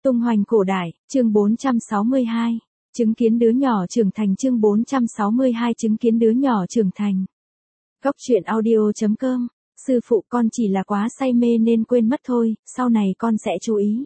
Tung hoành cổ đại, chương 462. Chứng kiến đứa nhỏ trưởng thành chương 462 chứng kiến đứa nhỏ trưởng thành. Góc truyện audio.com. Sư phụ con chỉ là quá say mê nên quên mất thôi, sau này con sẽ chú ý.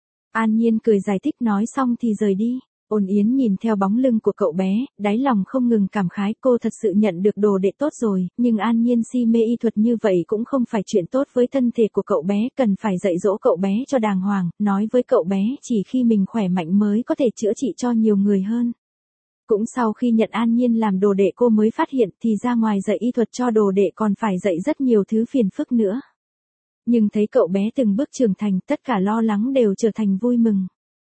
An Nhiên cười giải thích nói xong thì rời đi. Ôn Yến nhìn theo bóng lưng của cậu bé, đáy lòng không ngừng cảm khái cô thật sự nhận được đồ đệ tốt rồi, nhưng An Nhiên si mê y thuật như vậy cũng không phải chuyện tốt với thân thể của cậu bé, cần phải dạy dỗ cậu bé cho đàng hoàng, nói với cậu bé chỉ khi mình khỏe mạnh mới có thể chữa trị cho nhiều người hơn. Cũng sau khi nhận An Nhiên làm đồ đệ cô mới phát hiện thì ra ngoài dạy y thuật cho đồ đệ còn phải dạy rất nhiều thứ phiền phức nữa. Nhưng thấy cậu bé từng bước trưởng thành, tất cả lo lắng đều trở thành vui mừng.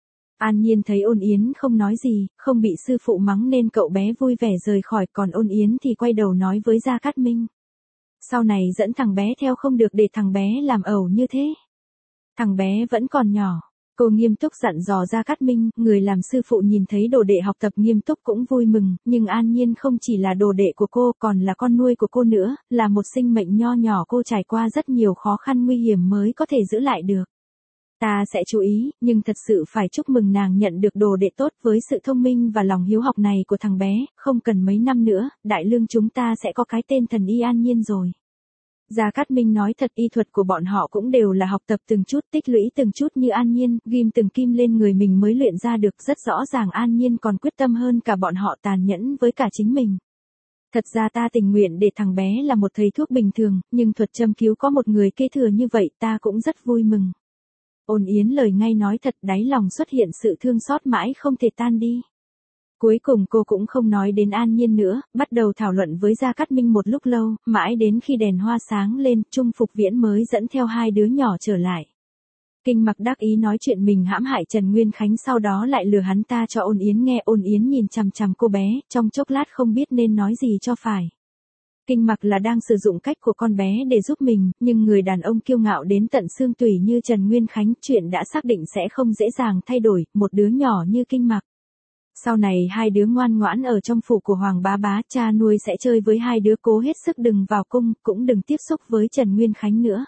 An Nhiên thấy Ôn Yến không nói gì, không bị sư phụ mắng nên cậu bé vui vẻ rời khỏi, còn Ôn Yến thì quay đầu nói với Gia Cát Minh. Sau này dẫn thằng bé theo không được để thằng bé làm ẩu như thế. Thằng bé vẫn còn nhỏ. Cô nghiêm túc dặn dò Gia Cát Minh, người làm sư phụ nhìn thấy đồ đệ học tập nghiêm túc cũng vui mừng, nhưng An Nhiên không chỉ là đồ đệ của cô còn là con nuôi của cô nữa, là một sinh mệnh nho nhỏ cô trải qua rất nhiều khó khăn nguy hiểm mới có thể giữ lại được. Ta sẽ chú ý, nhưng thật sự phải chúc mừng nàng nhận được đồ đệ tốt với sự thông minh và lòng hiếu học này của thằng bé, không cần mấy năm nữa, đại lương chúng ta sẽ có cái tên thần y An Nhiên rồi. Gia Cát Minh nói thật, y thuật của bọn họ cũng đều là học tập từng chút tích lũy từng chút như An Nhiên, ghim từng kim lên người mình mới luyện ra được, rất rõ ràng An Nhiên còn quyết tâm hơn cả bọn họ, tàn nhẫn với cả chính mình. Thật ra ta tình nguyện để thằng bé là một thầy thuốc bình thường, nhưng thuật châm cứu có một người kế thừa như vậy ta cũng rất vui mừng. Ôn Yến lời ngay nói thật, đáy lòng xuất hiện sự thương xót mãi không thể tan đi. Cuối cùng cô cũng không nói đến An Nhiên nữa, bắt đầu thảo luận với Gia Cát Minh một lúc lâu, mãi đến khi đèn hoa sáng lên, Trung Phục Viễn mới dẫn theo hai đứa nhỏ trở lại. Kinh Mặc đắc ý nói chuyện mình hãm hại Trần Nguyên Khánh, sau đó lại lừa hắn ta cho Ôn Yến nghe. Ôn Yến nhìn chằm chằm cô bé, trong chốc lát không biết nên nói gì cho phải. Kinh Mặc là đang sử dụng cách của con bé để giúp mình, nhưng người đàn ông kiêu ngạo đến tận xương tủy như Trần Nguyên Khánh, chuyện đã xác định sẽ không dễ dàng thay đổi, một đứa nhỏ như Kinh Mặc. Sau này hai đứa ngoan ngoãn ở trong phủ của Hoàng Bá Bá, cha nuôi sẽ chơi với hai đứa, cố hết sức đừng vào cung, cũng đừng tiếp xúc với Trần Nguyên Khánh nữa.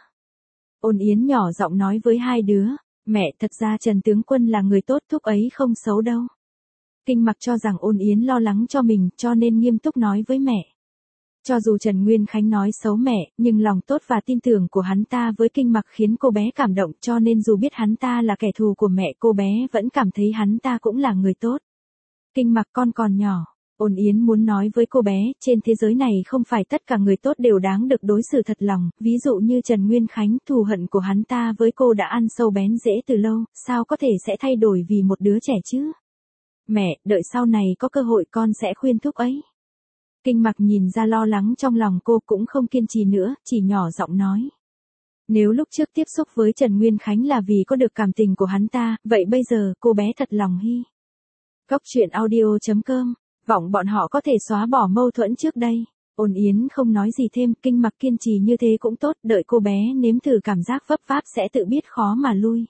Ôn Yến nhỏ giọng nói với hai đứa, mẹ, thật ra Trần tướng quân là người tốt, thúc ấy không xấu đâu. Kinh Mặc cho rằng Ôn Yến lo lắng cho mình, cho nên nghiêm túc nói với mẹ. Cho dù Trần Nguyên Khánh nói xấu mẹ, nhưng lòng tốt và tin tưởng của hắn ta với Kinh Mặc khiến cô bé cảm động, cho nên dù biết hắn ta là kẻ thù của mẹ, cô bé vẫn cảm thấy hắn ta cũng là người tốt. Kinh Mặc, con còn nhỏ. Ôn Yến muốn nói với cô bé, trên thế giới này không phải tất cả người tốt đều đáng được đối xử thật lòng, ví dụ như Trần Nguyên Khánh, thù hận của hắn ta với cô đã ăn sâu bén rễ từ lâu, sao có thể sẽ thay đổi vì một đứa trẻ chứ? Mẹ, đợi sau này có cơ hội con sẽ khuyên thúc ấy. Kinh Mặc nhìn ra lo lắng trong lòng cô cũng không kiên trì nữa, chỉ nhỏ giọng nói. Nếu lúc trước tiếp xúc với Trần Nguyên Khánh là vì có được cảm tình của hắn ta, vậy bây giờ cô bé thật lòng hy. Góc truyện audio.com. Vọng bọn họ có thể xóa bỏ mâu thuẫn trước đây. Ôn Yến không nói gì thêm, Kinh Mặc kiên trì như thế cũng tốt, đợi cô bé nếm thử cảm giác vấp váp sẽ tự biết khó mà lui.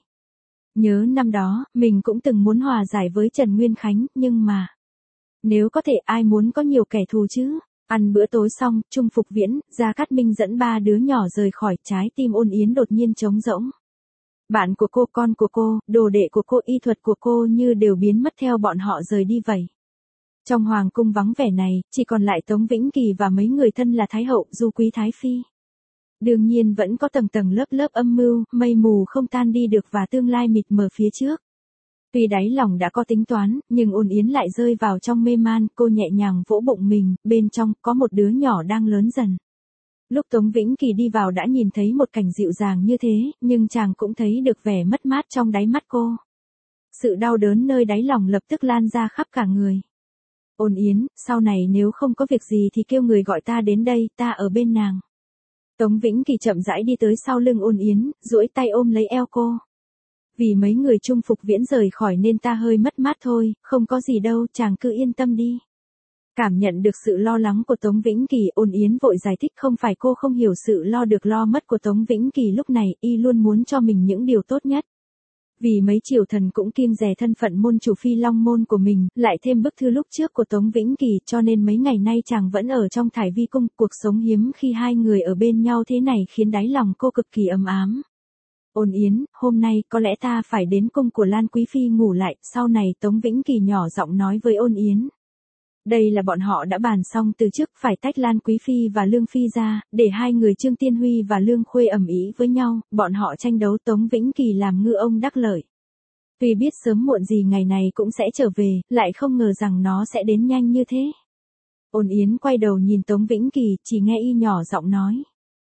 Nhớ năm đó, mình cũng từng muốn hòa giải với Trần Nguyên Khánh, nhưng mà... Nếu có thể ai muốn có nhiều kẻ thù chứ? Ăn bữa tối xong, Trung Phục Viễn, Gia Cát Minh dẫn ba đứa nhỏ rời khỏi, trái tim Ôn Yến đột nhiên trống rỗng. Bạn của cô, con của cô, đồ đệ của cô, y thuật của cô như đều biến mất theo bọn họ rời đi vậy. Trong hoàng cung vắng vẻ này, chỉ còn lại Tống Vĩnh Kỳ và mấy người thân là Thái hậu, Du Quý Thái Phi. Đương nhiên vẫn có tầng tầng lớp lớp âm mưu, mây mù không tan đi được và tương lai mịt mờ phía trước. Tuy đáy lòng đã có tính toán, nhưng Ôn Yến lại rơi vào trong mê man, cô nhẹ nhàng vỗ bụng mình, bên trong có một đứa nhỏ đang lớn dần. Lúc Tống Vĩnh Kỳ đi vào đã nhìn thấy một cảnh dịu dàng như thế, nhưng chàng cũng thấy được vẻ mất mát trong đáy mắt cô. Sự đau đớn nơi đáy lòng lập tức lan ra khắp cả người. Ôn Yến, sau này nếu không có việc gì thì kêu người gọi ta đến đây, ta ở bên nàng. Tống Vĩnh Kỳ chậm rãi đi tới sau lưng Ôn Yến, duỗi tay ôm lấy eo cô. Vì mấy người Trung Phục Viễn rời khỏi nên ta hơi mất mát thôi, không có gì đâu, chàng cứ yên tâm đi. Cảm nhận được sự lo lắng của Tống Vĩnh Kỳ, Ôn Yến vội giải thích không phải cô không hiểu sự lo được lo mất của Tống Vĩnh Kỳ lúc này, y luôn muốn cho mình những điều tốt nhất. Vì mấy triều thần cũng kiêng dè thân phận môn chủ Phi Long môn của mình, lại thêm bức thư lúc trước của Tống Vĩnh Kỳ, cho nên mấy ngày nay chàng vẫn ở trong Thải Vi cung, cuộc sống hiếm khi hai người ở bên nhau thế này khiến đáy lòng cô cực kỳ ấm ám. Ôn Yến, hôm nay có lẽ ta phải đến cung của Lan Quý Phi ngủ lại, sau này Tống Vĩnh Kỳ nhỏ giọng nói với Ôn Yến. Đây là bọn họ đã bàn xong từ trước phải tách Lan Quý Phi và Lương Phi ra, để hai người Trương Tiên Huy và Lương Khuê ầm ĩ với nhau, bọn họ tranh đấu Tống Vĩnh Kỳ làm ngư ông đắc lợi. Tuy biết sớm muộn gì ngày này cũng sẽ trở về, lại không ngờ rằng nó sẽ đến nhanh như thế. Ôn Yến quay đầu nhìn Tống Vĩnh Kỳ, chỉ nghe y nhỏ giọng nói.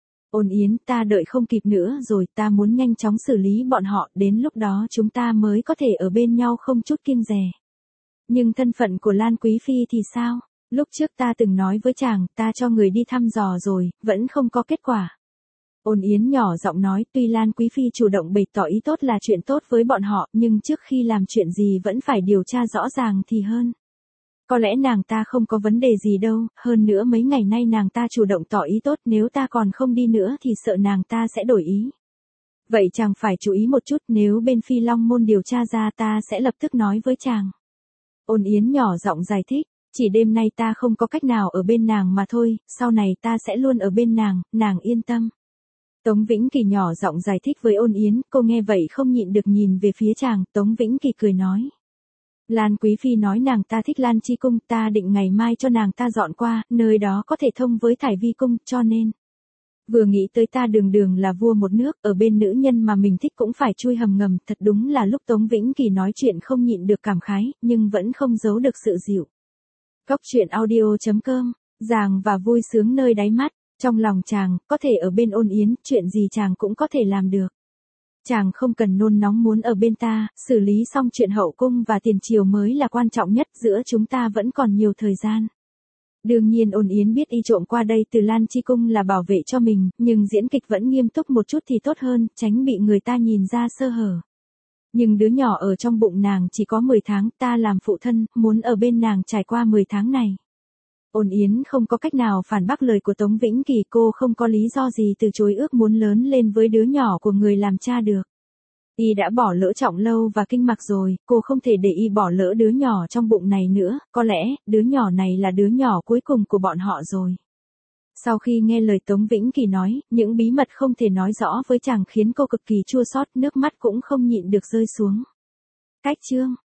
Ôn Yến, ta đợi không kịp nữa rồi, ta muốn nhanh chóng xử lý bọn họ, đến lúc đó chúng ta mới có thể ở bên nhau không chút kiêng dè. Nhưng thân phận của Lan Quý Phi thì sao? Lúc trước ta từng nói với chàng, ta cho người đi thăm dò rồi, vẫn không có kết quả. Ôn Yến nhỏ giọng nói, tuy Lan Quý Phi chủ động bày tỏ ý tốt là chuyện tốt với bọn họ, nhưng trước khi làm chuyện gì vẫn phải điều tra rõ ràng thì hơn. Có lẽ nàng ta không có vấn đề gì đâu, hơn nữa mấy ngày nay nàng ta chủ động tỏ ý tốt, nếu ta còn không đi nữa thì sợ nàng ta sẽ đổi ý. Vậy chàng phải chú ý một chút, nếu bên Phi Long Môn điều tra ra ta sẽ lập tức nói với chàng. Ôn Yến nhỏ giọng giải thích, chỉ đêm nay ta không có cách nào ở bên nàng mà thôi, sau này ta sẽ luôn ở bên nàng yên tâm. Tống Vĩnh Kỳ nhỏ giọng giải thích với Ôn Yến, cô nghe vậy không nhịn được nhìn về phía chàng, Tống Vĩnh Kỳ cười nói. Lan Quý Phi nói nàng ta thích Lan Chi Cung, ta định ngày mai cho nàng ta dọn qua, nơi đó có thể thông với Thải Vi Cung, cho nên. Vừa nghĩ tới ta đường đường là vua một nước, ở bên nữ nhân mà mình thích cũng phải chui hầm ngầm, thật đúng là lúc Tống Vĩnh Kỳ nói chuyện không nhịn được cảm khái, nhưng vẫn không giấu được sự dịu. Góc truyện audio.com, ràng và vui sướng nơi đáy mắt, trong lòng chàng, có thể ở bên Ôn Yến, chuyện gì chàng cũng có thể làm được. Chàng không cần nôn nóng muốn ở bên ta, xử lý xong chuyện hậu cung và tiền triều mới là quan trọng nhất, giữa chúng ta vẫn còn nhiều thời gian. Đương nhiên Ôn Yến biết y trộm qua đây từ Lan Chi Cung là bảo vệ cho mình, nhưng diễn kịch vẫn nghiêm túc một chút thì tốt hơn, tránh bị người ta nhìn ra sơ hở. Nhưng đứa nhỏ ở trong bụng nàng chỉ có 10 tháng, ta làm phụ thân, muốn ở bên nàng trải qua 10 tháng này. Ôn Yến không có cách nào phản bác lời của Tống Vĩnh Kỳ, cô không có lý do gì từ chối ước muốn lớn lên với đứa nhỏ của người làm cha được. Y đã bỏ lỡ Trọng Lâu và Kinh Mặc rồi, cô không thể để y bỏ lỡ đứa nhỏ trong bụng này nữa, có lẽ, đứa nhỏ này là đứa nhỏ cuối cùng của bọn họ rồi. Sau khi nghe lời Tống Vĩnh Kỳ nói, những bí mật không thể nói rõ với chàng khiến cô cực kỳ chua xót, nước mắt cũng không nhịn được rơi xuống. Cách chương